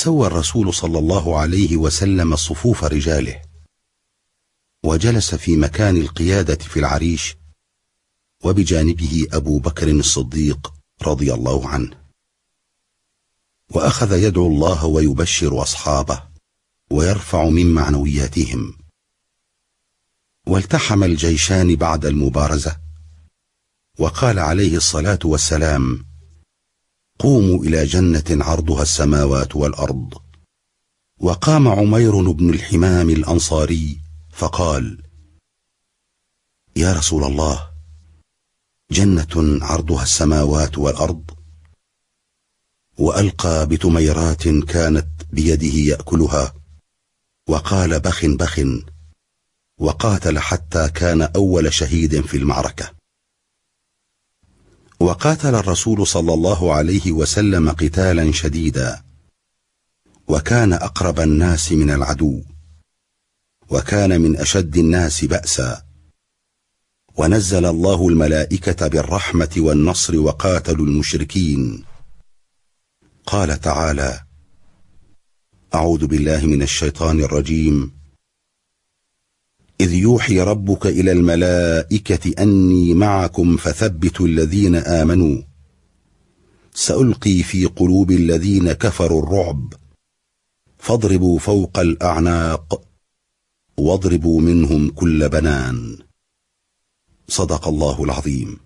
وسوى الرسول صلى الله عليه وسلم صفوف رجاله، وجلس في مكان القيادة في العريش، وبجانبه أبو بكر الصديق رضي الله عنه، وأخذ يدعو الله ويبشر أصحابه ويرفع من معنوياتهم. والتحم الجيشان بعد المبارزة، وقال عليه الصلاة والسلام: قوموا إلى جنة عرضها السماوات والأرض. وقام عمير بن الحمام الأنصاري فقال: يا رسول الله، جنة عرضها السماوات والأرض؟ وألقى بتميرات كانت بيده يأكلها، وقال: بخ بخ، وقاتل حتى كان أول شهيد في المعركة. وقاتل الرسول صلى الله عليه وسلم قتالا شديدا، وكان أقرب الناس من العدو، وكان من أشد الناس بأسا، ونزل الله الملائكة بالرحمة والنصر وقاتلوا المشركين. قال تعالى: أعوذ بالله من الشيطان الرجيم: إذ يوحي ربك إلى الملائكة أني معكم فثبتوا الذين آمنوا، سألقي في قلوب الذين كفروا الرعب، فاضربوا فوق الأعناق واضربوا منهم كل بنان. صدق الله العظيم.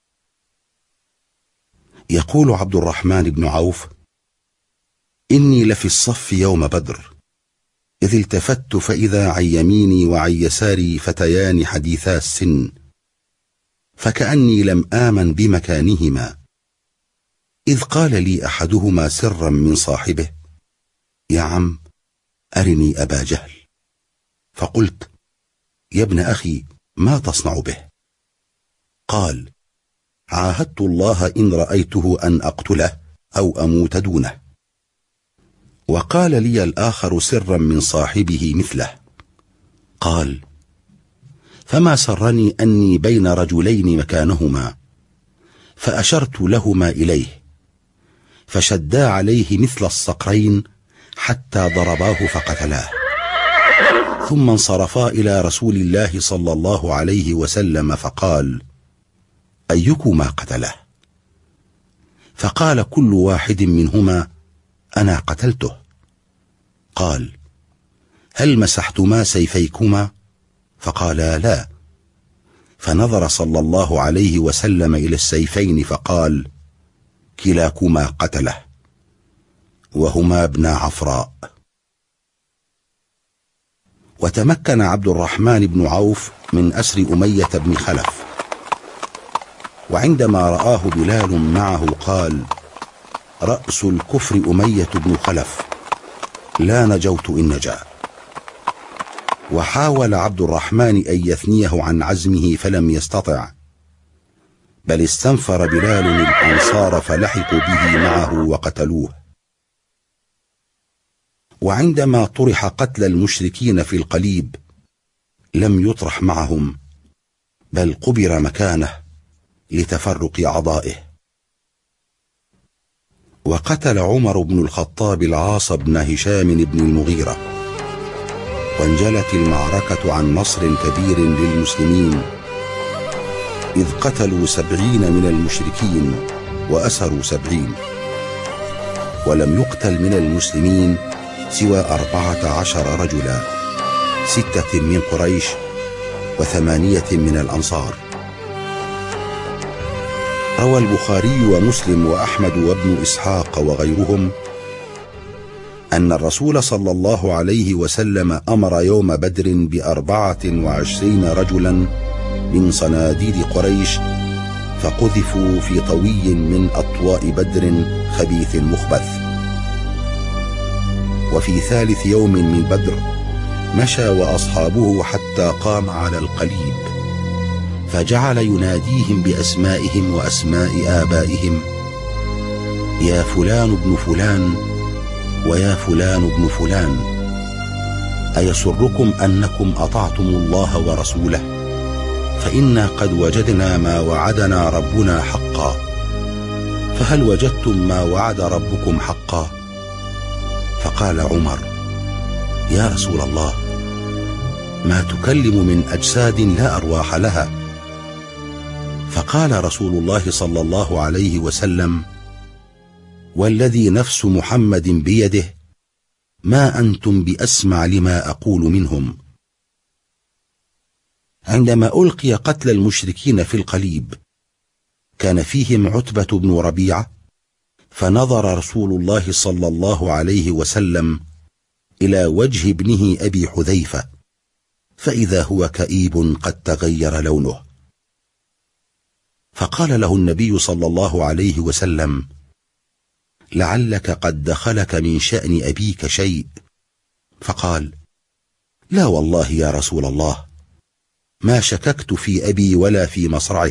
يقول عبد الرحمن بن عوف: إني لفي الصف يوم بدر، إذ التفت فإذا عن يميني وعن يساري فتيان حديثا السن، فكأني لم آمن بمكانهما، إذ قال لي أحدهما سرا من صاحبه: يا عم، أرني أبا جهل. فقلت: يا ابن أخي، ما تصنع به؟ قال: عاهدت الله إن رأيته أن أقتله أو أموت دونه. وقال لي الآخر سرا من صاحبه مثله، قال: فما سرني أني بين رجلين مكانهما، فأشرت لهما إليه، فشدا عليه مثل الصقرين حتى ضرباه فقتلاه، ثم انصرفا إلى رسول الله صلى الله عليه وسلم فقال: أيكما قتله؟ فقال كل واحد منهما: أنا قتلته. قال: هل مسحتما سيفيكما؟ فقالا: لا. فنظر صلى الله عليه وسلم إلى السيفين فقال: كلاكما قتله، وهما ابنا عفراء. وتمكن عبد الرحمن بن عوف من أسر أمية بن خلف، وعندما رآه بلال معه قال: رأس الكفر أمية بن خلف، لا نجوت إن نجا. وحاول عبد الرحمن أن يثنيه عن عزمه فلم يستطع، بل استنفر بلال الأنصار فلحقوا به معه وقتلوه. وعندما طرح قتل المشركين في القليب لم يطرح معهم، بل قبر مكانه لتفرق أعضائه. وقتل عمر بن الخطاب العاص بن هشام بن المغيرة، وانجلت المعركة عن نصر كبير للمسلمين، إذ قتلوا 70 من المشركين وأسروا 70، ولم يقتل من المسلمين سوى 14 رجلا، 6 من قريش و8 من الأنصار. روى البخاري ومسلم وأحمد وابن إسحاق وغيرهم أن الرسول صلى الله عليه وسلم أمر يوم بدر ب24 رجلا من صناديد قريش، فقذفوا في طوي من أطواء بدر خبيث مخبث. وفي ثالث يوم من بدر مشى وأصحابه حتى قام على القليب، فجعل يناديهم بأسمائهم وأسماء آبائهم: يا فلان ابن فلان، ويا فلان ابن فلان، أيسركم أنكم أطعتم الله ورسوله؟ فإنا قد وجدنا ما وعدنا ربنا حقا، فهل وجدتم ما وعد ربكم حقا؟ فقال عمر: يا رسول الله، ما تكلم من أجساد لا أرواح لها؟ فقال رسول الله صلى الله عليه وسلم: والذي نفس محمد بيده، ما أنتم بأسمع لما أقول منهم. عندما ألقي قتل المشركين في القليب كان فيهم عتبة بن ربيعة، فنظر رسول الله صلى الله عليه وسلم إلى وجه ابنه أبي حذيفة، فإذا هو كئيب قد تغير لونه، فقال له النبي صلى الله عليه وسلم: لعلك قد دخلك من شأن أبيك شيء. فقال: لا والله يا رسول الله، ما شككت في أبي ولا في مصرعه،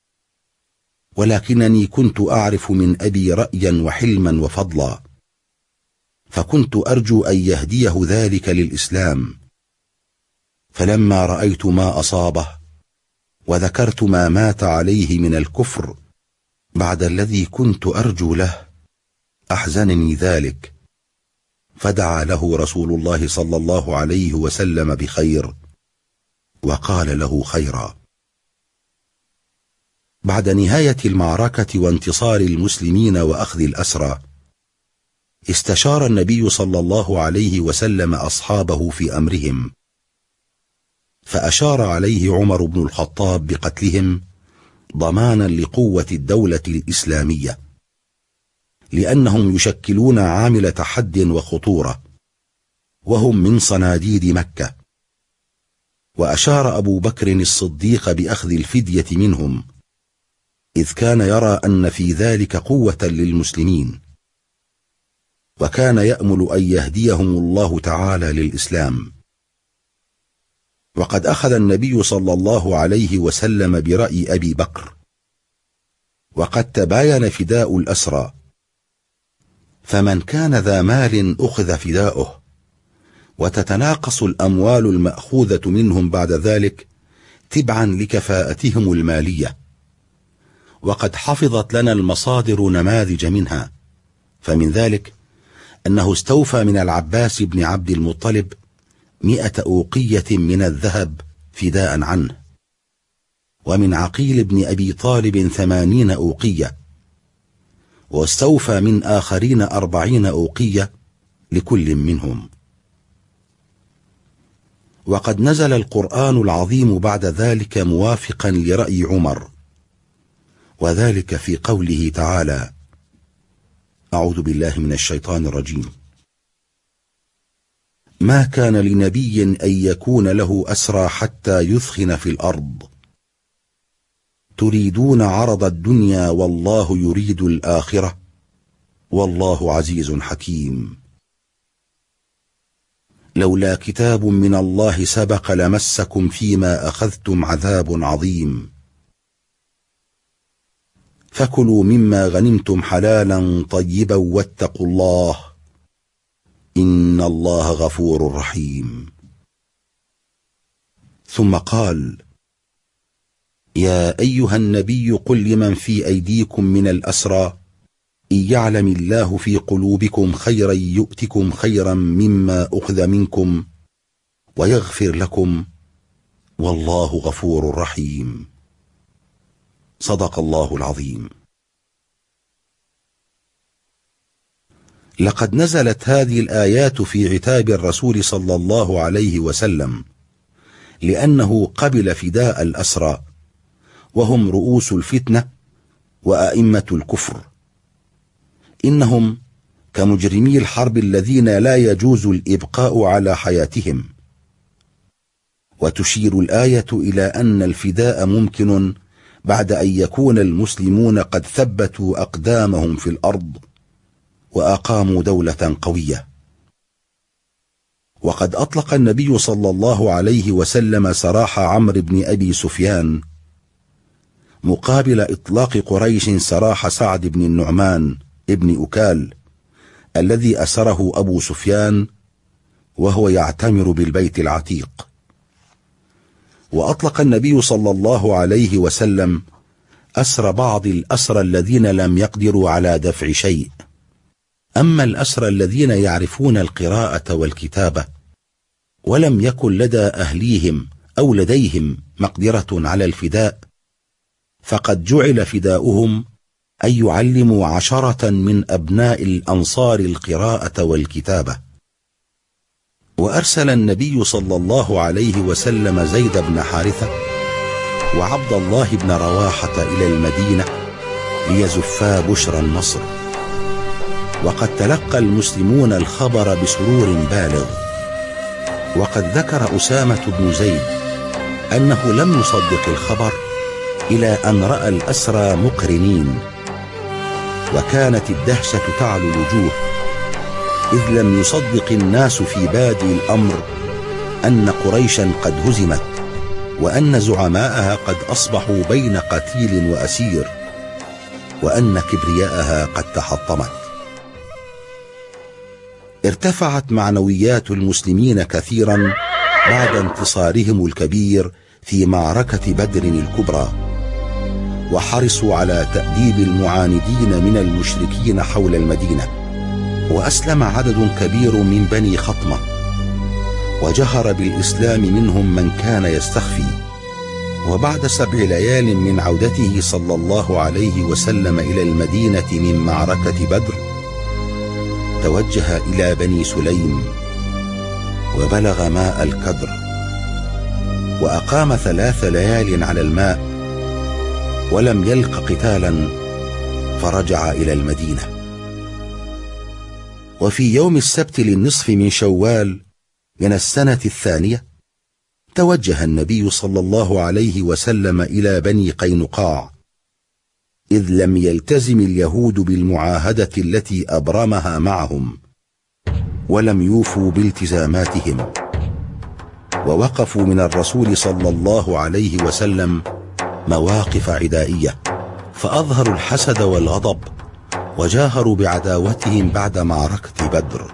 ولكنني كنت أعرف من أبي رأيا وحلما وفضلا، فكنت أرجو أن يهديه ذلك للإسلام، فلما رأيت ما أصابه وذكرت ما مات عليه من الكفر بعد الذي كنت أرجو له أحزنني ذلك، فدعا له رسول الله صلى الله عليه وسلم بخير وقال له خيرا. بعد نهاية المعركة وانتصار المسلمين وأخذ الأسرى، استشار النبي صلى الله عليه وسلم أصحابه في أمرهم، فأشار عليه عمر بن الخطاب بقتلهم ضمانا لقوة الدولة الإسلامية، لأنهم يشكلون عامل تحد وخطورة، وهم من صناديد مكة. وأشار أبو بكر الصديق بأخذ الفدية منهم، إذ كان يرى أن في ذلك قوة للمسلمين، وكان يأمل أن يهديهم الله تعالى للإسلام. وقد أخذ النبي صلى الله عليه وسلم برأي أبي بكر، وقد تباين فداء الأسرى، فمن كان ذا مال أخذ فداؤه، وتتناقص الأموال المأخوذة منهم بعد ذلك تبعا لكفاءتهم المالية. وقد حفظت لنا المصادر نماذج منها، فمن ذلك أنه استوفى من العباس بن عبد المطلب 100 أوقية من الذهب فداء عنه، ومن عقيل بن أبي طالب 80 أوقية، واستوفى من آخرين 40 أوقية لكل منهم. وقد نزل القرآن العظيم بعد ذلك موافقا لرأي عمر، وذلك في قوله تعالى: أعوذ بالله من الشيطان الرجيم: ما كان لنبي أن يكون له أسرى حتى يثخن في الأرض، تريدون عرض الدنيا والله يريد الآخرة، والله عزيز حكيم. لولا كتاب من الله سبق لمسكم فيما أخذتم عذاب عظيم، فكلوا مما غنمتم حلالا طيبا واتقوا الله إن الله غفور رحيم. ثم قال: يا أيها النبي قل لمن في أيديكم من الأسرى إن يعلم الله في قلوبكم خيرا يؤتكم خيرا مما أخذ منكم ويغفر لكم، والله غفور رحيم. صدق الله العظيم. لقد نزلت هذه الآيات في عتاب الرسول صلى الله عليه وسلم، لأنه قبل فداء الأسرى، وهم رؤوس الفتنة وأئمة الكفر. إنهم كمجرمي الحرب الذين لا يجوز الإبقاء على حياتهم. وتشير الآية إلى أن الفداء ممكن بعد أن يكون المسلمون قد ثبتوا أقدامهم في الأرض وأقاموا دولة قوية. وقد أطلق النبي صلى الله عليه وسلم سراح عمرو بن أبي سفيان مقابل إطلاق قريش سراح سعد بن النعمان ابن أكال الذي أسره أبو سفيان وهو يعتمر بالبيت العتيق. وأطلق النبي صلى الله عليه وسلم أسر بعض الأسرى الذين لم يقدروا على دفع شيء، أما الأسرى الذين يعرفون القراءة والكتابة ولم يكن لدى أهليهم أو لديهم مقدرة على الفداء، فقد جعل فداؤهم أن يعلموا 10 من أبناء الأنصار القراءة والكتابة. وأرسل النبي صلى الله عليه وسلم زيد بن حارثة وعبد الله بن رواحة إلى المدينة ليزفا بشرى النصر. وقد تلقى المسلمون الخبر بسرور بالغ، وقد ذكر أسامة بن زيد أنه لم يصدق الخبر إلى أن رأى الأسرى مقرنين، وكانت الدهشة تعلو الوجوه، إذ لم يصدق الناس في بادئ الأمر أن قريشا قد هزمت، وأن زعماءها قد أصبحوا بين قتيل وأسير، وأن كبرياءها قد تحطمت. ارتفعت معنويات المسلمين كثيرا بعد انتصارهم الكبير في معركة بدر الكبرى، وحرصوا على تأديب المعاندين من المشركين حول المدينة. وأسلم عدد كبير من بني خطمة، وجهر بالإسلام منهم من كان يستخفي. وبعد 7 ليال من عودته صلى الله عليه وسلم إلى المدينة من معركة بدر، توجه إلى بني سليم وبلغ ماء الكدر، وأقام 3 ليال على الماء ولم يلق قتالا، فرجع إلى المدينة. وفي يوم السبت للنصف من شوال من السنة 2 توجه النبي صلى الله عليه وسلم إلى بني قينقاع، إذ لم يلتزم اليهود بالمعاهدة التي أبرمها معهم، ولم يوفوا بالتزاماتهم، ووقفوا من الرسول صلى الله عليه وسلم مواقف عدائية، فأظهروا الحسد والغضب وجاهروا بعداوتهم بعد معركة بدر.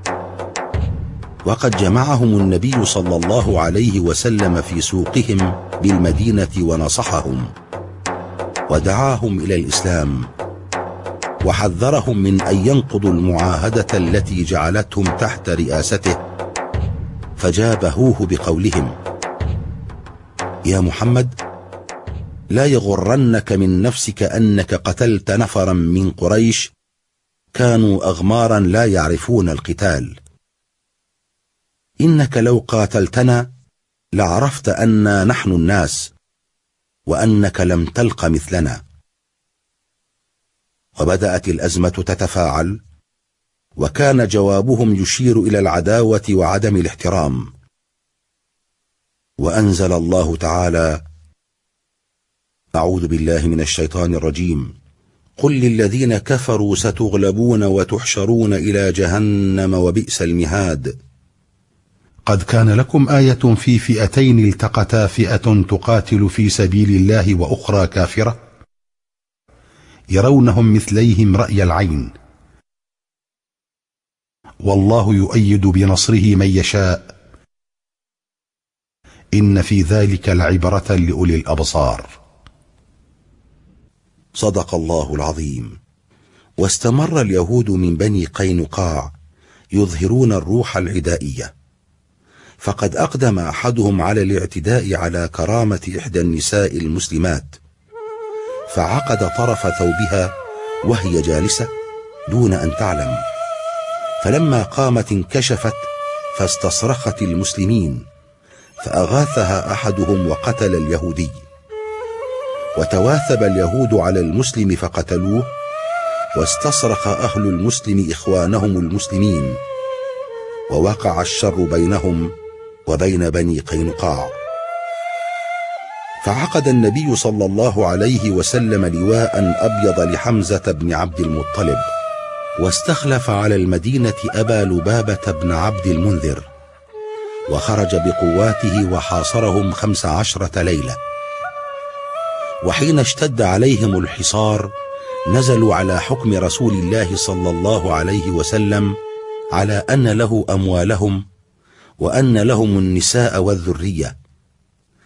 وقد جمعهم النبي صلى الله عليه وسلم في سوقهم بالمدينة ونصحهم ودعاهم إلى الإسلام، وحذرهم من أن ينقضوا المعاهدة التي جعلتهم تحت رئاسته، فجابهوه بقولهم: يا محمد، لا يغرنك من نفسك أنك قتلت نفرا من قريش كانوا أغمارا لا يعرفون القتال. إنك لو قاتلتنا لعرفت أننا نحن الناس، وأنك لم تلق مثلنا. وبدأت الأزمة تتفاعل، وكان جوابهم يشير إلى العداوة وعدم الاحترام. وأنزل الله تعالى: أعوذ بالله من الشيطان الرجيم، قل للذين كفروا ستغلبون وتحشرون إلى جهنم وبئس المهاد. قد كان لكم آية في فئتين التقتا، فئة تقاتل في سبيل الله وأخرى كافرة، يرونهم مثليهم رأي العين، والله يؤيد بنصره من يشاء، إن في ذلك لعبرة لأولي الأبصار. صدق الله العظيم. واستمر اليهود من بني قينقاع يظهرون الروح العدائية، فقد أقدم أحدهم على الاعتداء على كرامة إحدى النساء المسلمات، فعقد طرف ثوبها وهي جالسة دون أن تعلم، فلما قامت انكشفت فاستصرخت المسلمين، فأغاثها أحدهم وقتل اليهودي. وتواثب اليهود على المسلم فقتلوه، واستصرخ أهل المسلم إخوانهم المسلمين، ووقع الشر بينهم وبين بني قينقاع. فعقد النبي صلى الله عليه وسلم لواء أبيض لحمزة بن عبد المطلب، واستخلف على المدينة أبا لبابة بن عبد المنذر، وخرج بقواته وحاصرهم 15 ليلة. وحين اشتد عليهم الحصار نزلوا على حكم رسول الله صلى الله عليه وسلم على أن له أموالهم، وأن لهم النساء والذرية،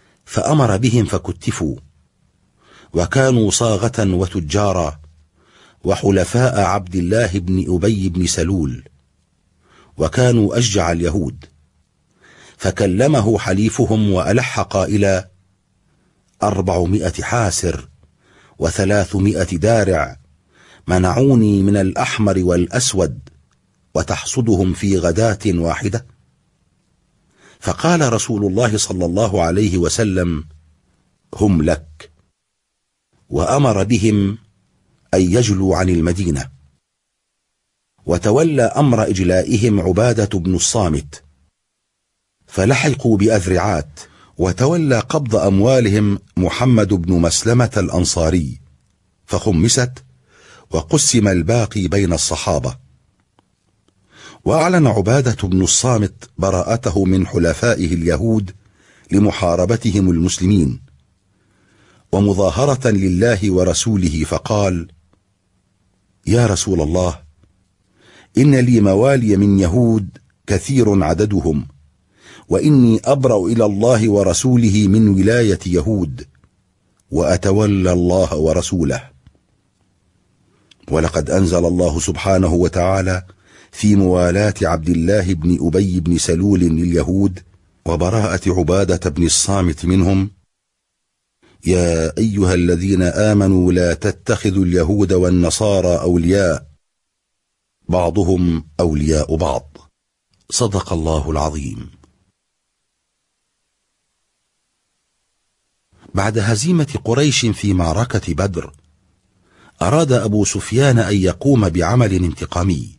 فأمر بهم فكتفوا، وكانوا صاغة وتجارا، وحلفاء عبد الله بن أبي بن سلول، وكانوا أشجع اليهود. فكلمه حليفهم وألح قائلا: 400 حاسر و300 دارع منعوني من الأحمر والأسود، وتحصدهم في غداة واحدة. فقال رسول الله صلى الله عليه وسلم: هم لك، وأمر بهم أن يجلوا عن المدينة. وتولى أمر إجلائهم عبادة بن الصامت، فلحقوا بأذرعات. وتولى قبض أموالهم محمد بن مسلمة الأنصاري، فخمست وقسم الباقي بين الصحابة. وأعلن عبادة بن الصامت براءته من حلفائه اليهود لمحاربتهم المسلمين ومظاهرة لله ورسوله، فقال: يا رسول الله، إن لي موالي من يهود كثير عددهم، وإني أبرأ إلى الله ورسوله من ولاية يهود، وأتولى الله ورسوله. ولقد أنزل الله سبحانه وتعالى في موالاة عبد الله بن أبي بن سلول لليهود وبراءة عبادة بن الصامت منهم: يا أيها الذين آمنوا لا تتخذوا اليهود والنصارى أولياء، بعضهم أولياء بعض. صدق الله العظيم. بعد هزيمة قريش في معركة بدر، أراد أبو سفيان أن يقوم بعمل انتقامي،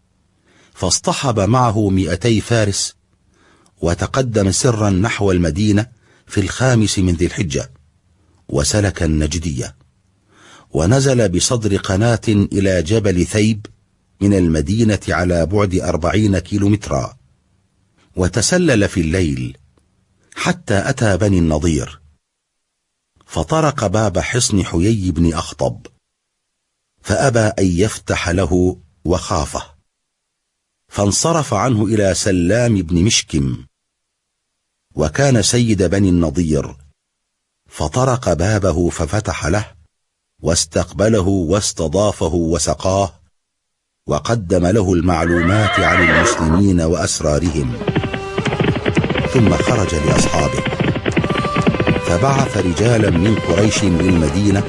فاصطحب معه 200 فارس، وتقدم سرا نحو المدينة في 5 من ذي الحجة، وسلك النجدية، ونزل بصدر قناة إلى جبل ثيب من المدينة على بعد 40 كيلومترا، وتسلل في الليل حتى أتى بني النضير، فطرق باب حصن حيي بن أخطب، فأبى أن يفتح له وخافه، فانصرف عنه إلى سلام بن مشكم، وكان سيد بني النضير، فطرق بابه ففتح له، واستقبله واستضافه وسقاه، وقدم له المعلومات عن المسلمين وأسرارهم، ثم خرج لأصحابه، فبعث رجالا من قريش للمدينة،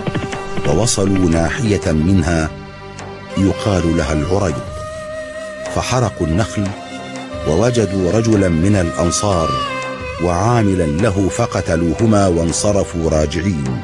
ووصلوا ناحية منها يقال لها العريض، فحرقوا النخل، ووجدوا رجلا من الأنصار وعاملا له، فقتلوهما وانصرفوا راجعين.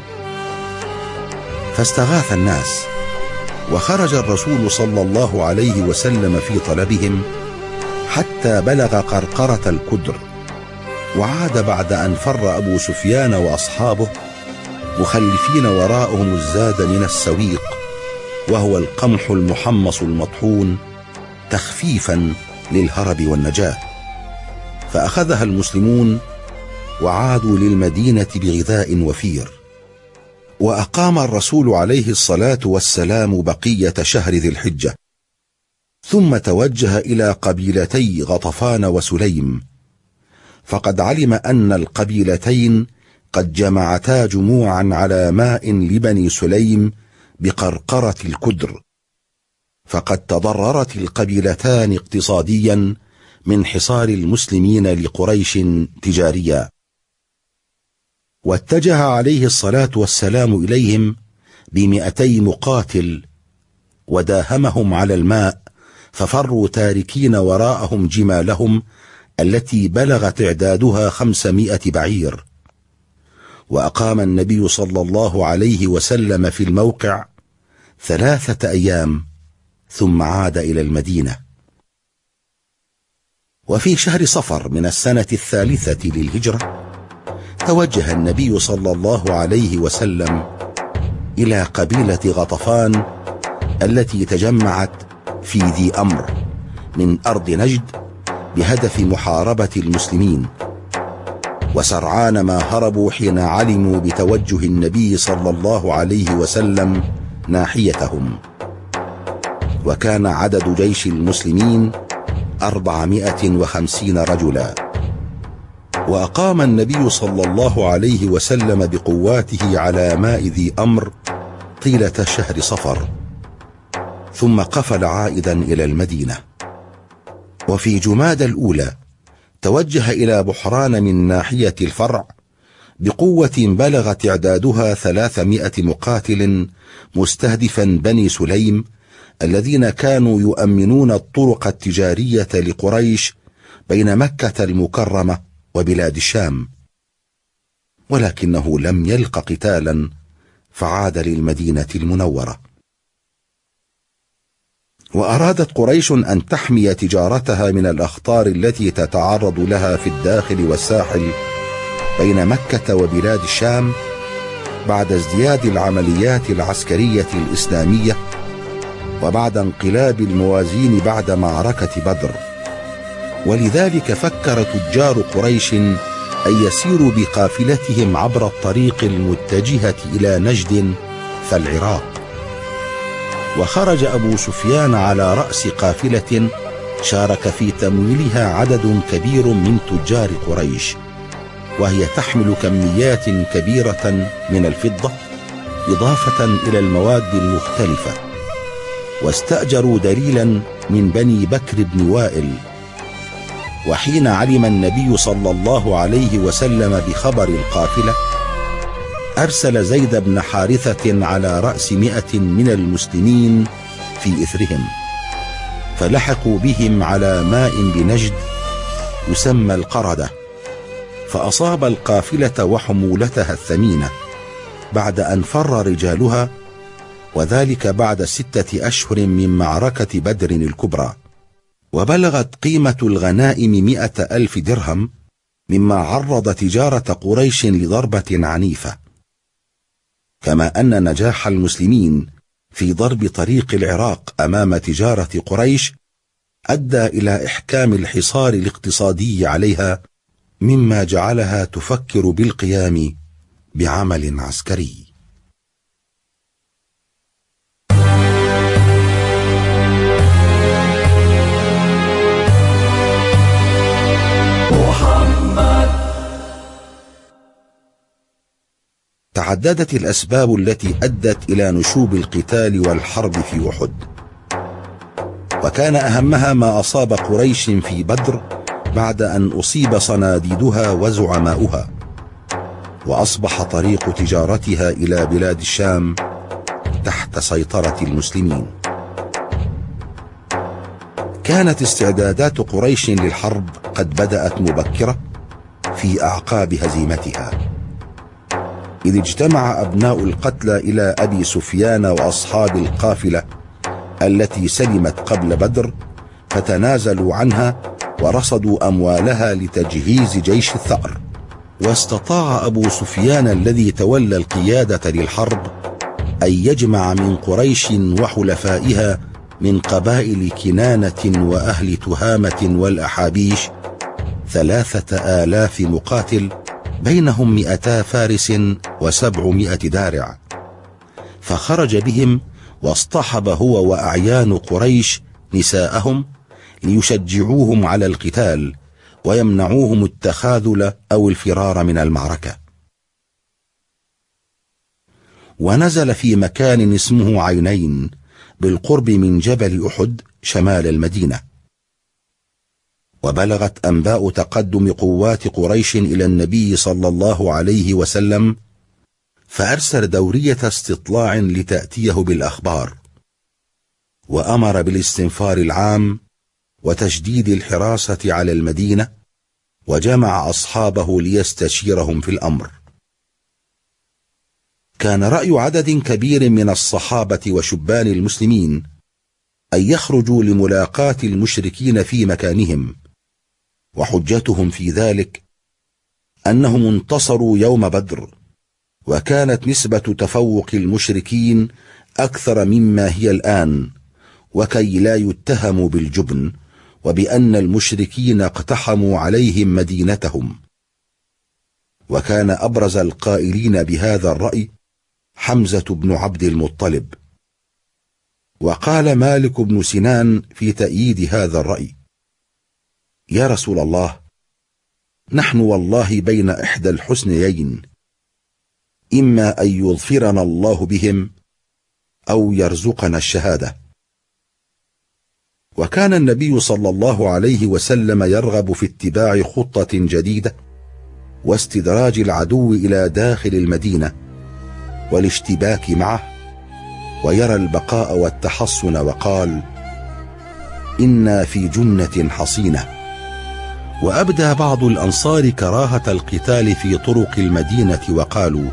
فاستغاث الناس، وخرج الرسول صلى الله عليه وسلم في طلبهم حتى بلغ قرقرة الكدر، وعاد بعد أن فر أبو سفيان وأصحابه مخلفين وراءهم الزاد من السويق، وهو القمح المحمص المطحون، تخفيفا للهرب والنجاة. فأخذها المسلمون وعادوا للمدينة بغذاء وفير. وأقام الرسول عليه الصلاة والسلام بقية شهر ذي الحجة، ثم توجه إلى قبيلتي غطفان وسليم، فقد علم أن القبيلتين قد جمعتا جموعا على ماء لبني سليم بقرقرة الكدر، فقد تضررت القبيلتان اقتصاديا من حصار المسلمين لقريش تجاريا. واتجه عليه الصلاة والسلام إليهم ب200 مقاتل، وداهمهم على الماء، ففروا تاركين وراءهم جمالهم التي بلغ تعدادها 500 بعير. وأقام النبي صلى الله عليه وسلم في الموقع 3 أيام، ثم عاد إلى المدينة. وفي شهر صفر من السنة 3 للهجرة، توجه النبي صلى الله عليه وسلم إلى قبيلة غطفان التي تجمعت في ذي أمر من أرض نجد بهدف محاربة المسلمين. وسرعان ما هربوا حين علموا بتوجه النبي صلى الله عليه وسلم ناحيتهم. وكان عدد جيش المسلمين 450 رجلا. وأقام النبي صلى الله عليه وسلم بقواته على ماء ذي أمر طيلة شهر صفر، ثم قفل عائدا إلى المدينة. وفي جمادى الأولى توجه إلى بحران من ناحية الفرع بقوة بلغت إعدادها 300 مقاتل، مستهدفا بني سليم الذين كانوا يؤمنون الطرق التجارية لقريش بين مكة المكرمة وبلاد الشام، ولكنه لم يلق قتالا فعاد للمدينة المنورة. وأرادت قريش أن تحمي تجارتها من الأخطار التي تتعرض لها في الداخل والساحل بين مكة وبلاد الشام بعد ازدياد العمليات العسكرية الإسلامية وبعد انقلاب الموازين بعد معركة بدر. ولذلك فكر تجار قريش أن يسيروا بقافلتهم عبر الطريق المتجهة إلى نجد فالعراق. وخرج أبو سفيان على رأس قافلة شارك في تمويلها عدد كبير من تجار قريش، وهي تحمل كميات كبيرة من الفضة إضافة إلى المواد المختلفة. واستأجروا دليلا من بني بكر بن وائل. وحين علم النبي صلى الله عليه وسلم بخبر القافلة أرسل زيد بن حارثة على رأس 100 من المسلمين في إثرهم، فلحقوا بهم على ماء بنجد يسمى القردة، فأصاب القافلة وحمولتها الثمينة بعد أن فر رجالها، وذلك بعد 6 أشهر من معركة بدر الكبرى. وبلغت قيمة الغنائم 100,000 درهم، مما عرض تجارة قريش لضربة عنيفة. كما أن نجاح المسلمين في ضرب طريق العراق أمام تجارة قريش أدى إلى إحكام الحصار الاقتصادي عليها، مما جعلها تفكر بالقيام بعمل عسكري. تعددت الأسباب التي أدت إلى نشوب القتال والحرب في أحد، وكان أهمها ما أصاب قريش في بدر بعد أن أصيب صناديدها وزعماؤها، وأصبح طريق تجارتها إلى بلاد الشام تحت سيطرة المسلمين. كانت استعدادات قريش للحرب قد بدأت مبكرة في أعقاب هزيمتها، إذ اجتمع أبناء القتلى إلى أبي سفيان وأصحاب القافلة التي سلمت قبل بدر، فتنازلوا عنها ورصدوا أموالها لتجهيز جيش الثأر. واستطاع أبو سفيان الذي تولى القيادة للحرب أن يجمع من قريش وحلفائها من قبائل كنانة وأهل تهامة والأحابيش 3,000 مقاتل، بينهم 200 فارس و700 دارع، فخرج بهم واصطحب هو وأعيان قريش نساءهم ليشجعوهم على القتال ويمنعوهم التخاذل أو الفرار من المعركة. ونزل في مكان اسمه عينين بالقرب من جبل أحد شمال المدينة. وبلغت أنباء تقدم قوات قريش إلى النبي صلى الله عليه وسلم، فأرسل دورية استطلاع لتأتيه بالأخبار، وأمر بالاستنفار العام وتشديد الحراسة على المدينة، وجمع أصحابه ليستشيرهم في الأمر. كان رأي عدد كبير من الصحابة وشبان المسلمين أن يخرجوا لملاقاة المشركين في مكانهم، وحجتهم في ذلك أنهم انتصروا يوم بدر، وكانت نسبة تفوق المشركين أكثر مما هي الآن، وكي لا يتهموا بالجبن وبأن المشركين اقتحموا عليهم مدينتهم. وكان أبرز القائلين بهذا الرأي حمزة بن عبد المطلب. وقال مالك بن سنان في تأييد هذا الرأي: يا رسول الله، نحن والله بين إحدى الحسنيين، إما أن يظفرنا الله بهم أو يرزقنا الشهادة، وكان النبي صلى الله عليه وسلم يرغب في اتباع خطة جديدة واستدراج العدو إلى داخل المدينة والاشتباك معه، ويرى البقاء والتحصن، وقال: إنا في جنة حصينة. وأبدى بعض الأنصار كراهة القتال في طرق المدينة، وقالوا: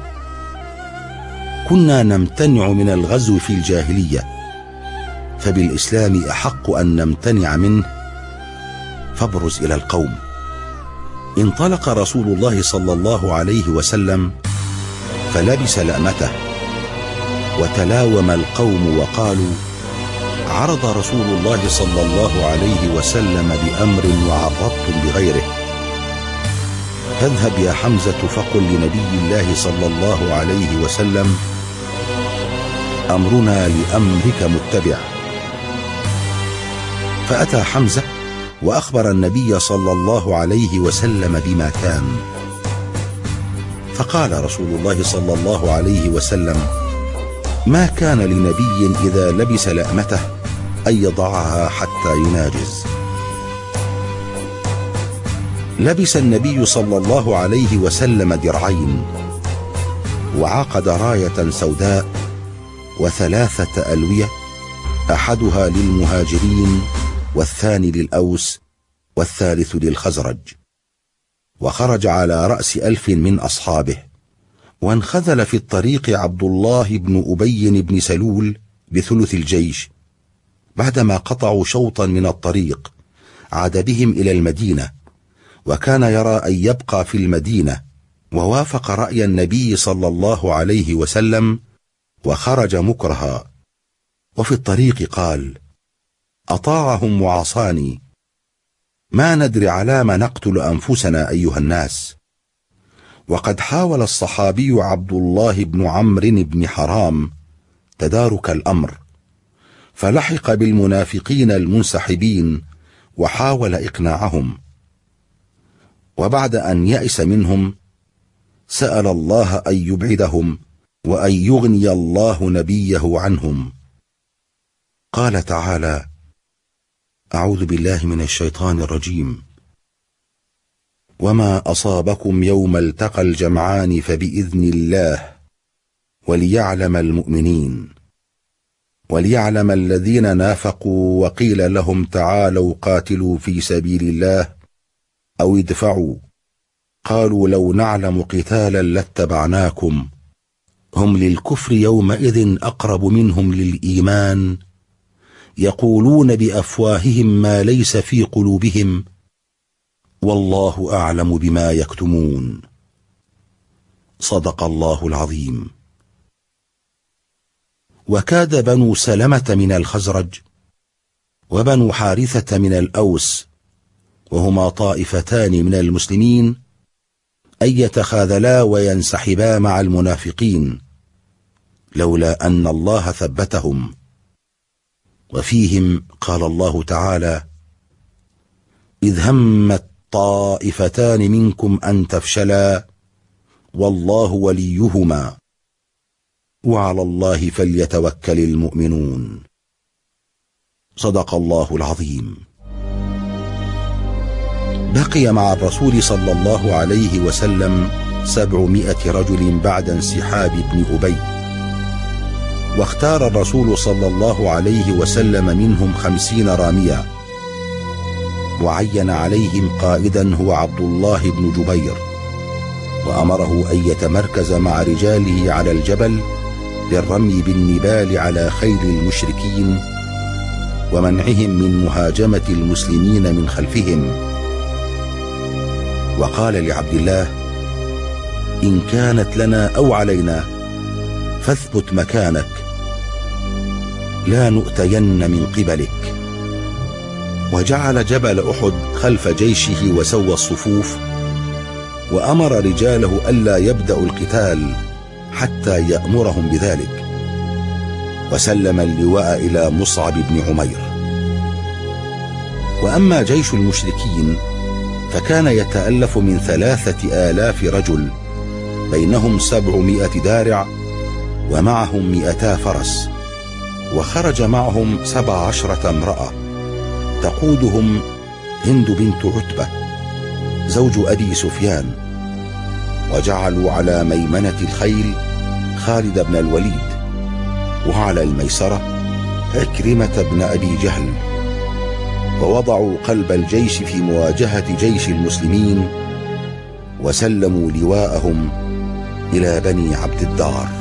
كنا نمتنع من الغزو في الجاهلية، فبالإسلام أحق أن نمتنع منه، فابرز إلى القوم. انطلق رسول الله صلى الله عليه وسلم فلبس لأمته، وتلاوم القوم وقالوا: عرض رسول الله صلى الله عليه وسلم بأمر وعرضتم بغيره، فاذهب يا حمزة فقل لنبي الله صلى الله عليه وسلم: أمرنا لأمرك متبع. فأتى حمزة وأخبر النبي صلى الله عليه وسلم بما كان، فقال رسول الله صلى الله عليه وسلم: ما كان لنبي إذا لبس لأمته أن يضعها حتى يناجز. لبس النبي صلى الله عليه وسلم درعين، وعقد راية سوداء وثلاثة ألوية، أحدها للمهاجرين والثاني للأوس والثالث للخزرج، وخرج على رأس 1000 من أصحابه. وانخذل في الطريق عبد الله بن أبي بن سلول بثلث الجيش، بعدما قطعوا شوطا من الطريق عاد بهم إلى المدينة، وكان يرى أن يبقى في المدينة، ووافق رأي النبي صلى الله عليه وسلم وخرج مكرها. وفي الطريق قال: أطاعهم وعصاني، ما ندري على ما نقتل أنفسنا أيها الناس. وقد حاول الصحابي عبد الله بن عمرو بن حرام تدارك الأمر، فلحق بالمنافقين المنسحبين وحاول إقناعهم، وبعد أن يأس منهم سأل الله أن يبعدهم وأن يغني الله نبيه عنهم. قال تعالى: أعوذ بالله من الشيطان الرجيم: وما أصابكم يوم التقى الجمعان فبإذن الله وليعلم المؤمنين وليعلم الذين نافقوا وقيل لهم تعالوا قاتلوا في سبيل الله أو ادفعوا قالوا لو نعلم قتالا لاتبعناكم هم للكفر يومئذ أقرب منهم للإيمان يقولون بأفواههم ما ليس في قلوبهم والله أعلم بما يكتمون. صدق الله العظيم. وكاد بنو سلمة من الخزرج وبنو حارثة من الأوس، وهما طائفتان من المسلمين، أن يتخاذلا وينسحبا مع المنافقين، لولا أن الله ثبتهم. وفيهم قال الله تعالى: إذ همت طائفتان منكم أن تفشلا والله وليهما وعلى الله فليتوكل المؤمنون. صدق الله العظيم. بقي مع الرسول صلى الله عليه وسلم 700 رجل بعد انسحاب ابن أبي، واختار الرسول صلى الله عليه وسلم منهم 50 راميا، وعين عليهم قائدا هو عبد الله بن جبير، وأمره أن يتمركز مع رجاله على الجبل للرمي بالنبال على خيل المشركين ومنعهم من مهاجمة المسلمين من خلفهم. وقال لعبد الله: إن كانت لنا أو علينا فاثبت مكانك، لا نؤتين من قبلك. وجعل جبل أحد خلف جيشه وسوى الصفوف، وأمر رجاله ألا يبدأوا القتال حتى يأمرهم بذلك، وسلم اللواء إلى مصعب بن عمير. وأما جيش المشركين فكان يتألف من 3000 رجل، بينهم 700 دارع ومعهم 200 فرس، وخرج معهم 17 امرأة، تقودهم هند بنت عتبة زوج أبي سفيان، وجعلوا على ميمنة الخيل خالد بن الوليد، وعلى الميسرة عكرمة بن أبي جهل، ووضعوا قلب الجيش في مواجهة جيش المسلمين، وسلموا لواءهم إلى بني عبد الدار.